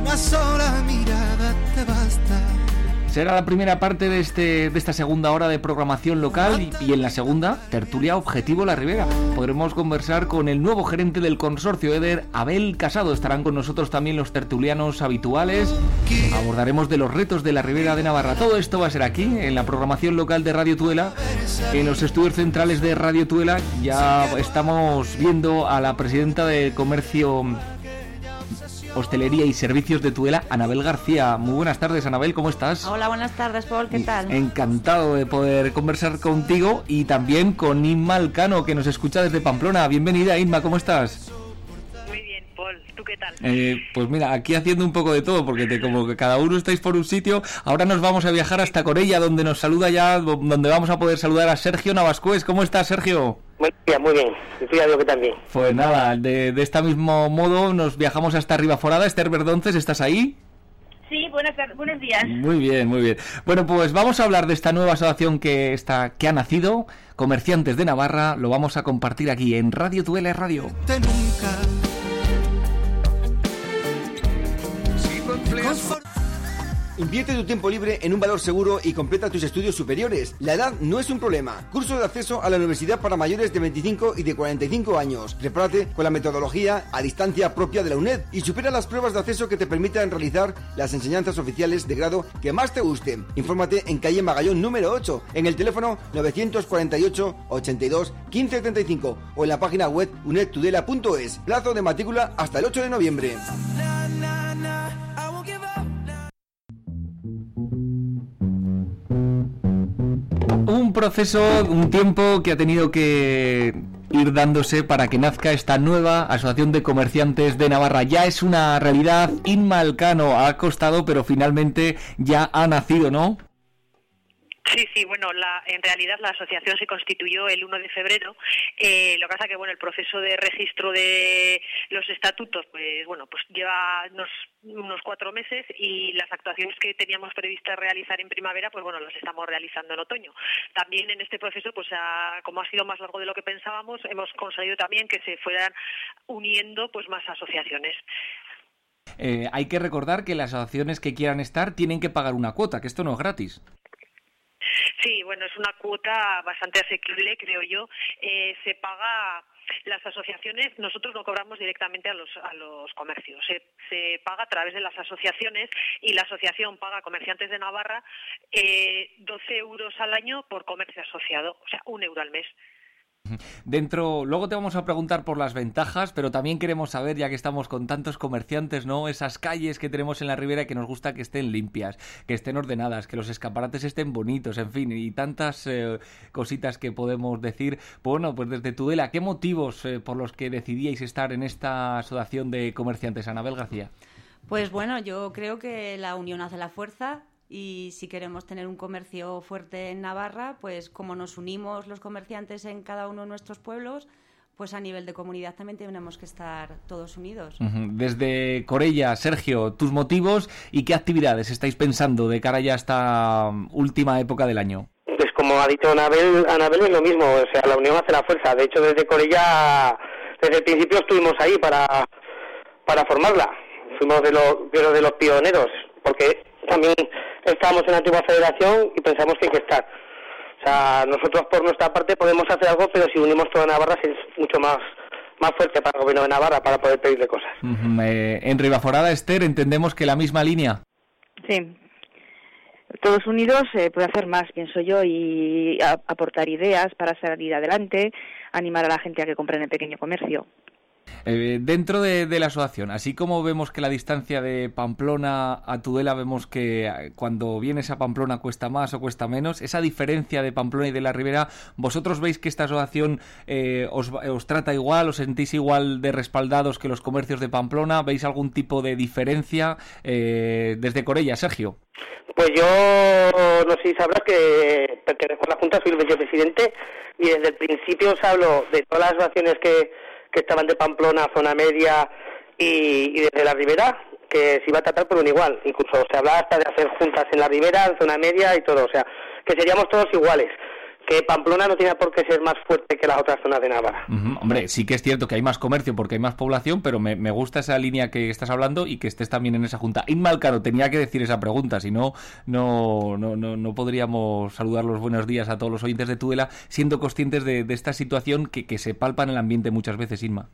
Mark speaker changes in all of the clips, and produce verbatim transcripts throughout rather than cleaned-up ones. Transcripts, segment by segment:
Speaker 1: una sola mirada te basta.
Speaker 2: Será la primera parte de este de esta segunda hora de programación local y, y en la segunda, tertulia Objetivo La Ribera. Podremos conversar con el nuevo gerente del consorcio EDER, Abel Casado. Estarán con nosotros también los tertulianos habituales. Abordaremos de los retos de la Ribera de Navarra. Todo esto va a ser aquí, en la programación local de Radio Tudela, en los estudios centrales de Radio Tudela. Ya estamos viendo a la presidenta de Comercio, Hostelería y Servicios de Tudela, Anabel García. Muy buenas tardes, Anabel, ¿cómo estás?
Speaker 3: Hola, buenas tardes, Paul, ¿qué tal?
Speaker 2: Encantado de poder conversar contigo y también con Inma Alcano, que nos escucha desde Pamplona. Bienvenida, Inma, ¿cómo estás?
Speaker 4: Muy bien, Paul, ¿tú qué tal?
Speaker 2: Eh, pues mira, aquí haciendo un poco de todo, porque te, como que cada uno estáis por un sitio. Ahora nos vamos a viajar hasta Corella, donde nos saluda ya, donde vamos a poder saludar a Sergio Navascués. ¿Cómo estás, Sergio?
Speaker 5: Muy bien, muy bien. Estoy ya que también.
Speaker 2: Pues nada, de, de este mismo modo nos viajamos hasta Ribaforada. Esther Verdonces, ¿estás ahí?
Speaker 4: Sí, buenas tardes, buenos días.
Speaker 2: Muy bien, muy bien. Bueno, pues vamos a hablar de esta nueva asociación que está que ha nacido, Comerciantes de Navarra. Lo vamos a compartir aquí en Radio Tudela Radio.
Speaker 1: Nunca.
Speaker 6: Invierte tu tiempo libre en un valor seguro y completa tus estudios superiores. La edad no es un problema. Curso de acceso a la universidad para mayores de veinticinco y de cuarenta y cinco años. Prepárate con la metodología a distancia propia de la UNED y supera las pruebas de acceso que te permitan realizar las enseñanzas oficiales de grado que más te gusten. Infórmate en calle Magallón número ocho, en el teléfono novecientos cuarenta y ocho, ochenta y dos, quince treinta y cinco o en la página web unedtudela punto es. Plazo de matrícula hasta el ocho de noviembre.
Speaker 2: Un proceso, un tiempo que ha tenido que ir dándose para que nazca esta nueva Asociación de Comerciantes de Navarra. Ya es una realidad. Inma Alcano, ha costado, pero finalmente ya ha nacido, ¿no?
Speaker 4: Sí, sí, bueno, la, en realidad la asociación se constituyó el uno de febrero, eh, lo que pasa que, bueno, el proceso de registro de los estatutos, pues, bueno, pues lleva unos, unos cuatro meses y las actuaciones que teníamos previstas realizar en primavera, pues, bueno, las estamos realizando en otoño. También en este proceso, pues, a, como ha sido más largo de lo que pensábamos, hemos conseguido también que se fueran uniendo, pues, más asociaciones.
Speaker 2: Eh, hay que recordar que las asociaciones que quieran estar tienen que pagar una cuota, que esto no es gratis.
Speaker 4: Sí, bueno, es una cuota bastante asequible, creo yo. Eh, se paga, las asociaciones, nosotros no cobramos directamente a los a los comercios, se, se paga a través de las asociaciones y la asociación paga a Comerciantes de Navarra eh, doce euros al año por comercio asociado, o sea, un euro al mes.
Speaker 2: Dentro, luego te vamos a preguntar por las ventajas, pero también queremos saber, ya que estamos con tantos comerciantes, ¿no? Esas calles que tenemos en la Ribera, que nos gusta que estén limpias, que estén ordenadas, que los escaparates estén bonitos, en fin, y tantas eh, cositas que podemos decir. Bueno, pues desde Tudela, ¿qué motivos eh, por los que decidíais estar en esta asociación de comerciantes, Anabel García?
Speaker 3: Pues bueno, yo creo que la unión hace la fuerza. Y si queremos tener un comercio fuerte en Navarra, pues como nos unimos los comerciantes en cada uno de nuestros pueblos, pues a nivel de comunidad también tenemos que estar todos unidos.
Speaker 2: Desde Corella, Sergio, tus motivos y qué actividades estáis pensando de cara ya a esta última época del año.
Speaker 5: Pues como ha dicho Anabel, Anabel es lo mismo, o sea, la unión hace la fuerza. De hecho, desde Corella, desde el principio estuvimos ahí para, para formarla. Fuimos de los, de los, de los pioneros, porque también estábamos en la antigua federación y pensamos que hay que estar. O sea, nosotros por nuestra parte podemos hacer algo, pero si unimos toda Navarra es mucho más más fuerte para el gobierno de Navarra para poder pedirle cosas.
Speaker 2: Uh-huh. Eh, en Ribaforada, Esther, entendemos que la misma línea.
Speaker 7: Sí. Todos unidos se eh, puede hacer más, pienso yo, y a, aportar ideas para salir adelante, animar a la gente a que compre en el pequeño comercio.
Speaker 2: Eh, dentro de, de la asociación, así como vemos que la distancia de Pamplona a Tudela, vemos que cuando vienes a Pamplona cuesta más o cuesta menos, esa diferencia de Pamplona y de la Ribera, ¿vosotros veis que esta asociación eh, os, os trata igual, os sentís igual de respaldados que los comercios de Pamplona? ¿Veis algún tipo de diferencia eh, desde Corella, Sergio?
Speaker 5: Pues yo no sé si sabrás que pertenezco a la Junta, soy el vicepresidente y desde el principio os hablo de todas las asociaciones que que estaban de Pamplona, zona media y, y desde la Ribera, que se iba a tratar por un igual. Incluso se hablaba hasta de hacer juntas en la Ribera, en zona media y todo, o sea, que seríamos todos iguales. que Pamplona no tiene por qué ser más fuerte que las otras zonas de Navarra.
Speaker 2: Uh-huh. Hombre, sí que es cierto que hay más comercio porque hay más población, pero me, me gusta esa línea que estás hablando y que estés también en esa junta. Inma Alcano, tenía que decir esa pregunta, si no, no, no, no, no podríamos saludar los buenos días a todos los oyentes de Tudela, siendo conscientes de, de esta situación que, que se palpa en el ambiente muchas veces, Inma.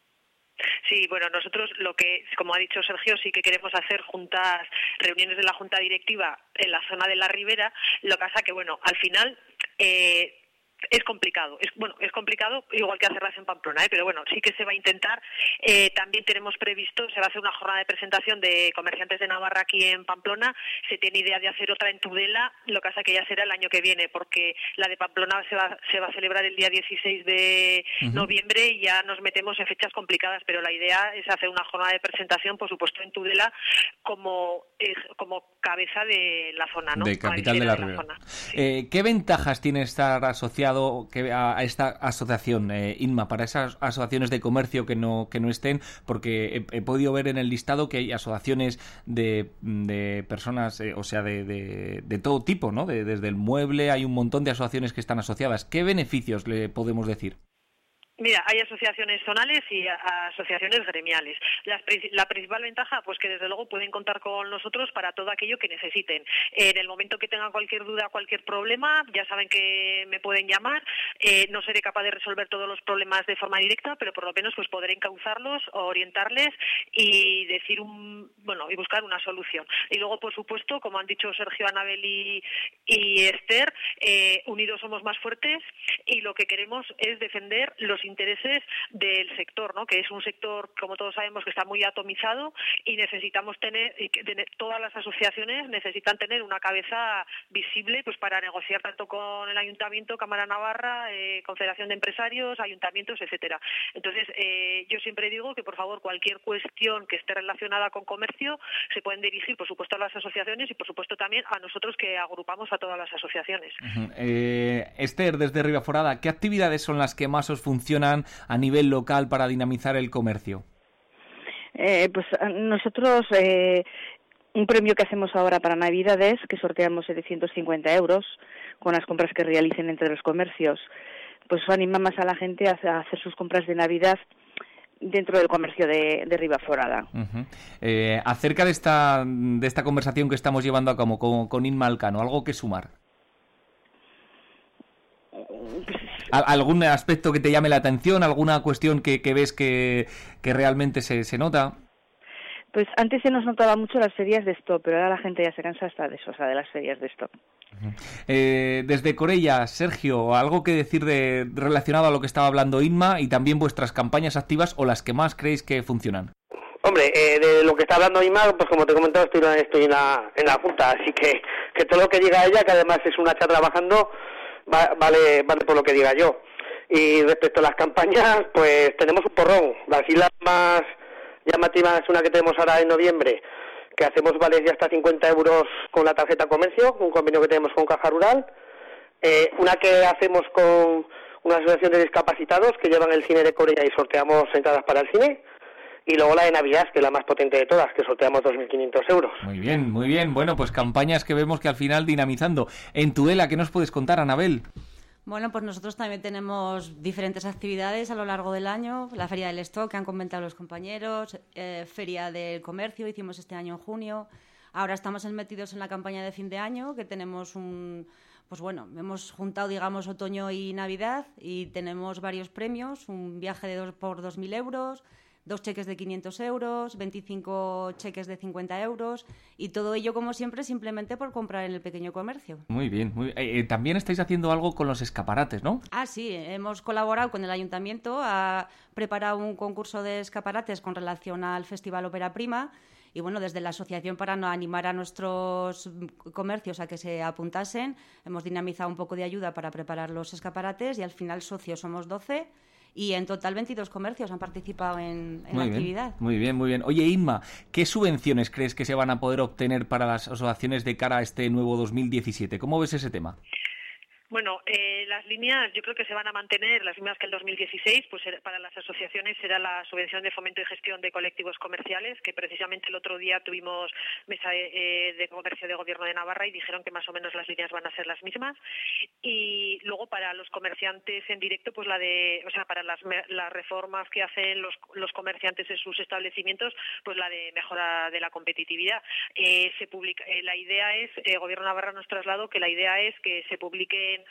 Speaker 4: Sí, bueno, nosotros lo que, como ha dicho Sergio, sí que queremos hacer juntas, reuniones de la Junta Directiva en la zona de la Ribera. Lo que pasa que, bueno, al final eh, es complicado. Es, bueno, es complicado igual que hacerlas en Pamplona, ¿eh? Pero bueno, sí que se va a intentar. Eh, también tenemos previsto, se va a hacer una jornada de presentación de comerciantes de Navarra aquí en Pamplona. Se tiene idea de hacer otra en Tudela, lo que pasa que ya será el año que viene, porque la de Pamplona se va, se va a celebrar el día dieciséis de uh-huh. noviembre y ya nos metemos en fechas complicadas, pero la idea es hacer una jornada de presentación, por supuesto, en Tudela como, eh, como cabeza de la zona, ¿no?
Speaker 2: De capital de la Ribera. Eh, ¿Qué ventajas tiene estar asociado que a esta asociación, eh, Inma, para esas asociaciones de comercio que no que no estén? Porque he, he podido ver en el listado que hay asociaciones de, de personas, eh, o sea, de, de, de todo tipo, ¿no? De, desde el mueble hay un montón de asociaciones que están asociadas. ¿Qué beneficios le podemos decir?
Speaker 4: Mira, hay asociaciones zonales y a, a asociaciones gremiales. La, la principal ventaja, pues que desde luego pueden contar con nosotros para todo aquello que necesiten. En el momento que tengan cualquier duda, cualquier problema, ya saben que me pueden llamar. Eh, no seré capaz de resolver todos los problemas de forma directa, pero por lo menos pues podré encauzarlos, orientarles y decir un, bueno, y buscar una solución. Y luego, por supuesto, como han dicho Sergio, Anabel y, y Esther, eh, unidos somos más fuertes y lo que queremos es defender los intereses del sector, ¿no? Que es un sector, como todos sabemos, que está muy atomizado y necesitamos tener, y que tener todas las asociaciones necesitan tener una cabeza visible pues para negociar tanto con el Ayuntamiento, Cámara Navarra, eh, Confederación de Empresarios, ayuntamientos, etcétera. Entonces, eh, yo siempre digo que, por favor, cualquier cuestión que esté relacionada con comercio se pueden dirigir, por supuesto, a las asociaciones y, por supuesto, también a nosotros que agrupamos a todas las asociaciones.
Speaker 2: Uh-huh. eh, Esther, desde Ribaforada, ¿qué actividades son las que más os funcionan a nivel local para dinamizar el comercio?
Speaker 7: Eh, pues nosotros, eh, un premio que hacemos ahora para Navidades, que sorteamos setecientos cincuenta euros con las compras que realicen entre los comercios, pues animamos a la gente a hacer sus compras de Navidad dentro del comercio de, de Ribaforada.
Speaker 2: Uh-huh. Eh, acerca de esta, de esta conversación que estamos llevando a cabo con, con Inma Alcano, ¿algo que sumar? ¿Algún aspecto que te llame la atención? ¿Alguna cuestión que, que ves que, que realmente se, se nota?
Speaker 7: Pues antes se nos notaba mucho las ferias de stock, pero ahora la gente ya se cansa hasta de eso, o sea, de las ferias de stock.
Speaker 2: Uh-huh. Eh, desde Corella, Sergio, ¿algo que decir de relacionado a lo que estaba hablando Inma y también vuestras campañas activas o las que más creéis que funcionan?
Speaker 5: Hombre, eh, de lo que está hablando Inma, pues como te he comentado, estoy, estoy en, la, en la Junta, así que, que todo lo que diga ella, que además es una hacha trabajando, va, vale, vale por lo que diga yo. Y respecto a las campañas, pues tenemos un porrón. Las islas más llamativas es una que tenemos ahora en noviembre, que hacemos vales de hasta cincuenta euros con la tarjeta comercio, un convenio que tenemos con Caja Rural. Eh, una que hacemos con una asociación de discapacitados que llevan el cine de Corella y sorteamos entradas para el cine. Y luego la de Navidad, que es la más potente de todas, que sorteamos dos mil quinientos euros.
Speaker 2: Muy bien, muy bien. Bueno, pues campañas que vemos que al final dinamizando. En Tudela, ¿qué nos puedes contar, Anabel?
Speaker 3: Bueno, pues nosotros también tenemos diferentes actividades a lo largo del año. La Feria del Stock, que han comentado los compañeros, eh, Feria del Comercio, hicimos este año en junio. Ahora estamos metidos en la campaña de fin de año, que tenemos un... Pues bueno, hemos juntado, digamos, otoño y Navidad y tenemos varios premios. Un viaje de dos por dos mil euros... dos cheques de quinientos euros, veinticinco cheques de cincuenta euros y todo ello, como siempre, simplemente por comprar en el pequeño comercio.
Speaker 2: Muy bien. Muy bien. Eh, también estáis haciendo algo con los escaparates, ¿no?
Speaker 3: Ah, sí. Hemos colaborado con el Ayuntamiento, ha preparado un concurso de escaparates con relación al Festival Ópera Prima y, bueno, desde la asociación para animar a nuestros comercios a que se apuntasen, hemos dinamizado un poco de ayuda para preparar los escaparates y al final socios somos doce. Y en total veintidós comercios han participado en, en la
Speaker 2: bien,
Speaker 3: actividad.
Speaker 2: Muy bien, muy bien. Oye, Inma, ¿qué subvenciones crees que se van a poder obtener para las asociaciones de cara a este nuevo dos mil diecisiete? ¿Cómo ves ese tema?
Speaker 4: Bueno, eh, las líneas yo creo que se van a mantener, las mismas que el dos mil dieciséis, pues para las asociaciones será la subvención de fomento y gestión de colectivos comerciales, que precisamente el otro día tuvimos mesa de, de comercio de Gobierno de Navarra y dijeron que más o menos las líneas van a ser las mismas. Y luego para los comerciantes en directo, pues la de, o sea, para las, las reformas que hacen los, los comerciantes en sus establecimientos, pues la de mejora de la competitividad. Eh, se publica, eh, la idea es, eh, Gobierno de Navarra nos trasladó que la idea es que se publiquen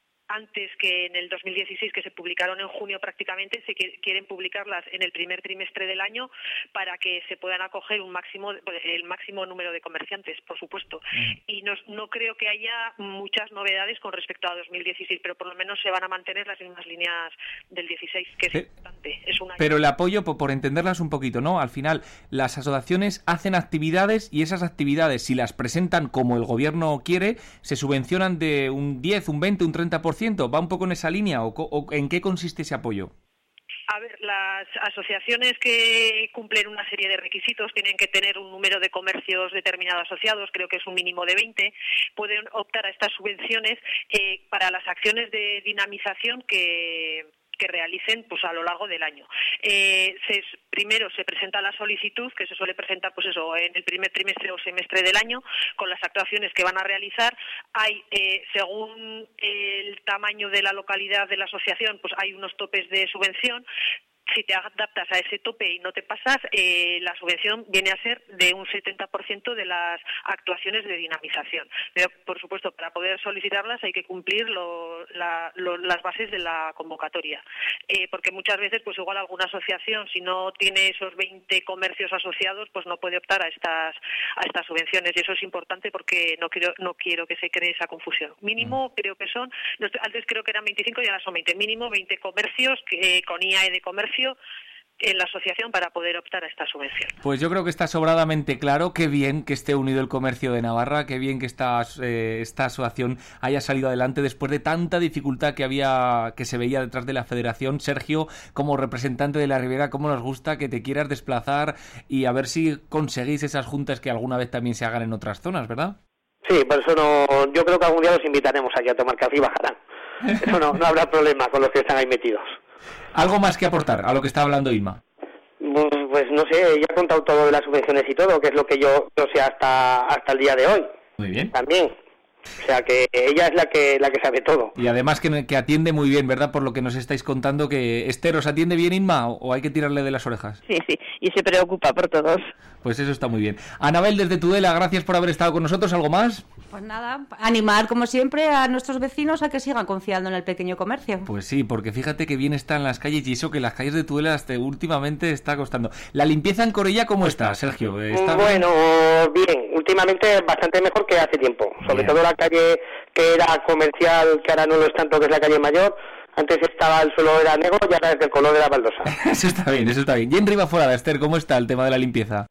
Speaker 4: antes que en el dos mil dieciséis, que se publicaron en junio prácticamente, se quieren publicarlas en el primer trimestre del año para que se puedan acoger un máximo, el máximo número de comerciantes, por supuesto. Mm. Y no, no creo que haya muchas novedades con respecto a dos mil dieciséis, pero por lo menos se van a mantener las mismas líneas del dieciséis, que es
Speaker 2: pero,
Speaker 4: importante. Es una...
Speaker 2: Pero el apoyo, por, por entenderlas un poquito, ¿no? Al final, las asociaciones hacen actividades y esas actividades, si las presentan como el gobierno quiere, se subvencionan de un diez, un veinte, un treinta por ciento. ¿Va un poco en esa línea o, o en qué consiste ese apoyo?
Speaker 4: A ver, las asociaciones que cumplen una serie de requisitos tienen que tener un número de comercios determinado asociados, creo que es un mínimo de veinte, pueden optar a estas subvenciones eh, para las acciones de dinamización que... que realicen pues a lo largo del año. Eh, se, primero se presenta la solicitud, que se suele presentar pues eso en el primer trimestre o semestre del año, con las actuaciones que van a realizar. Hay, eh, según el tamaño de la localidad de la asociación, pues hay unos topes de subvención. Si te adaptas a ese tope y no te pasas, eh, la subvención viene a ser de un setenta por ciento de las actuaciones de dinamización. Pero, por supuesto, para poder solicitarlas hay que cumplir lo, la, lo, las bases de la convocatoria. Eh, porque muchas veces, pues igual alguna asociación, si no tiene esos veinte comercios asociados, pues no puede optar a estas a estas subvenciones. Y eso es importante porque no quiero no quiero que se cree esa confusión. Mínimo, creo que son, antes creo que eran veinticinco y ahora son veinte. Mínimo veinte comercios que, eh, con I A E de comercio en la asociación para poder optar a esta subvención.
Speaker 2: Pues yo creo que está sobradamente claro. Qué bien que esté unido el comercio de Navarra, qué bien que esta, eh, esta asociación haya salido adelante después de tanta dificultad que había, que se veía detrás de la federación. Sergio, como representante de la Ribera, cómo nos gusta que te quieras desplazar y a ver si conseguís esas juntas que alguna vez también se hagan en otras zonas, ¿verdad?
Speaker 5: Sí, por eso no, yo creo que algún día los invitaremos aquí a tomar café y bajarán. Eso no, no habrá problema con los que están ahí metidos.
Speaker 2: ¿Algo más que aportar a lo que está hablando Inma?
Speaker 5: Pues, pues no sé, ya he contado todo de las subvenciones y todo, que es lo que yo, yo sé hasta hasta el día de hoy.
Speaker 2: Muy bien.
Speaker 5: También. O sea que ella es la que la que sabe todo.
Speaker 2: Y además que, que atiende muy bien, ¿verdad? Por lo que nos estáis contando, que Esther, ¿os atiende bien Inma o, o hay que tirarle de las orejas?
Speaker 7: Sí, sí, y se preocupa por todos.
Speaker 2: Pues eso está muy bien. Anabel, desde Tudela, gracias por haber estado con nosotros. ¿Algo más?
Speaker 3: Pues nada, animar como siempre a nuestros vecinos a que sigan confiando en el pequeño comercio.
Speaker 2: Pues sí, porque fíjate que bien están las calles y eso que las calles de Tudela hasta últimamente está costando. ¿La limpieza en Corella cómo está, Sergio? ¿Está
Speaker 5: bueno, bien? bien, últimamente bastante mejor que hace tiempo, sobre bien. Todo la calle que era comercial, que ahora no lo es tanto, que es la calle Mayor. Antes estaba el suelo era negro y ahora es del color de la baldosa.
Speaker 2: Eso está bien, eso está bien. Y en Ribaforada, Esther, ¿cómo está el tema de la limpieza?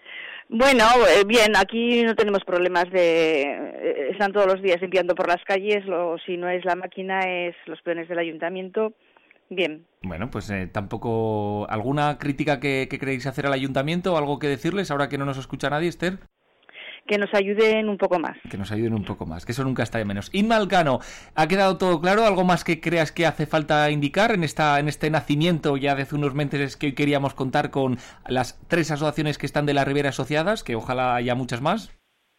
Speaker 7: Bueno, bien, aquí no tenemos problemas de... Están todos los días limpiando por las calles, lo, si no es la máquina, es los peones del ayuntamiento. Bien.
Speaker 2: Bueno, pues eh, tampoco... ¿Alguna crítica que, que queréis hacer al ayuntamiento o algo que decirles ahora que no nos escucha nadie, Esther?
Speaker 7: Que nos ayuden un poco más.
Speaker 2: Que nos ayuden un poco más, que eso nunca está de menos. Inma Alcano, ¿ha quedado todo claro? ¿Algo más que creas que hace falta indicar en esta en este nacimiento ya de hace unos meses que hoy queríamos contar con las tres asociaciones que están de la Ribera asociadas, que ojalá haya muchas más?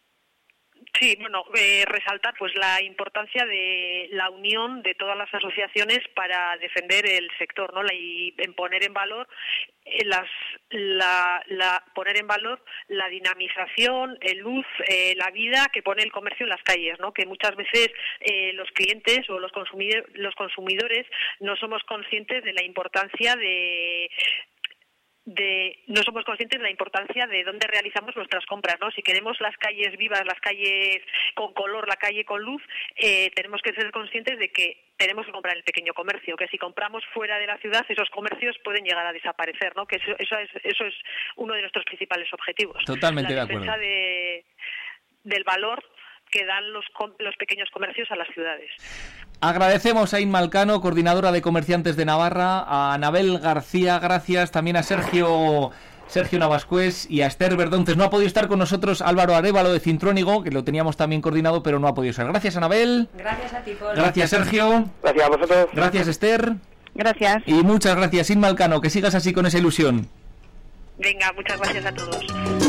Speaker 4: Sí, bueno, eh, resaltar pues la importancia de la unión de todas las asociaciones para defender el sector, ¿no? La, y en poner en valor eh, las la, la poner en valor la dinamización, el luz, eh, la vida que pone el comercio en las calles, ¿no? Que muchas veces eh, los clientes o los consumidores los consumidores no somos conscientes de la importancia de de no somos conscientes de la importancia de dónde realizamos nuestras compras, ¿no? Si queremos las calles vivas, las calles con color, la calle con luz, eh, tenemos que ser conscientes de que tenemos que comprar en el pequeño comercio, que si compramos fuera de la ciudad, esos comercios pueden llegar a desaparecer, ¿no? Que eso, eso es eso es uno de nuestros principales objetivos.
Speaker 2: Totalmente
Speaker 4: la
Speaker 2: de acuerdo.
Speaker 4: La defensa de, del valor que dan los, los pequeños comercios a las ciudades.
Speaker 2: Agradecemos a Inma Alcano, coordinadora de comerciantes de Navarra, a Anabel García, gracias, también a Sergio Sergio Navascués y a Esther Verdonces. No ha podido estar con nosotros Álvaro Arévalo de Cintrónigo, que lo teníamos también coordinado, pero no ha podido ser. Gracias, Anabel.
Speaker 3: Gracias a ti, Paul.
Speaker 2: Gracias, Sergio.
Speaker 5: Gracias a vosotros.
Speaker 2: Gracias, Esther.
Speaker 7: Gracias.
Speaker 2: Y muchas gracias, Inma Alcano, que sigas así con esa ilusión.
Speaker 4: Venga, muchas gracias a todos.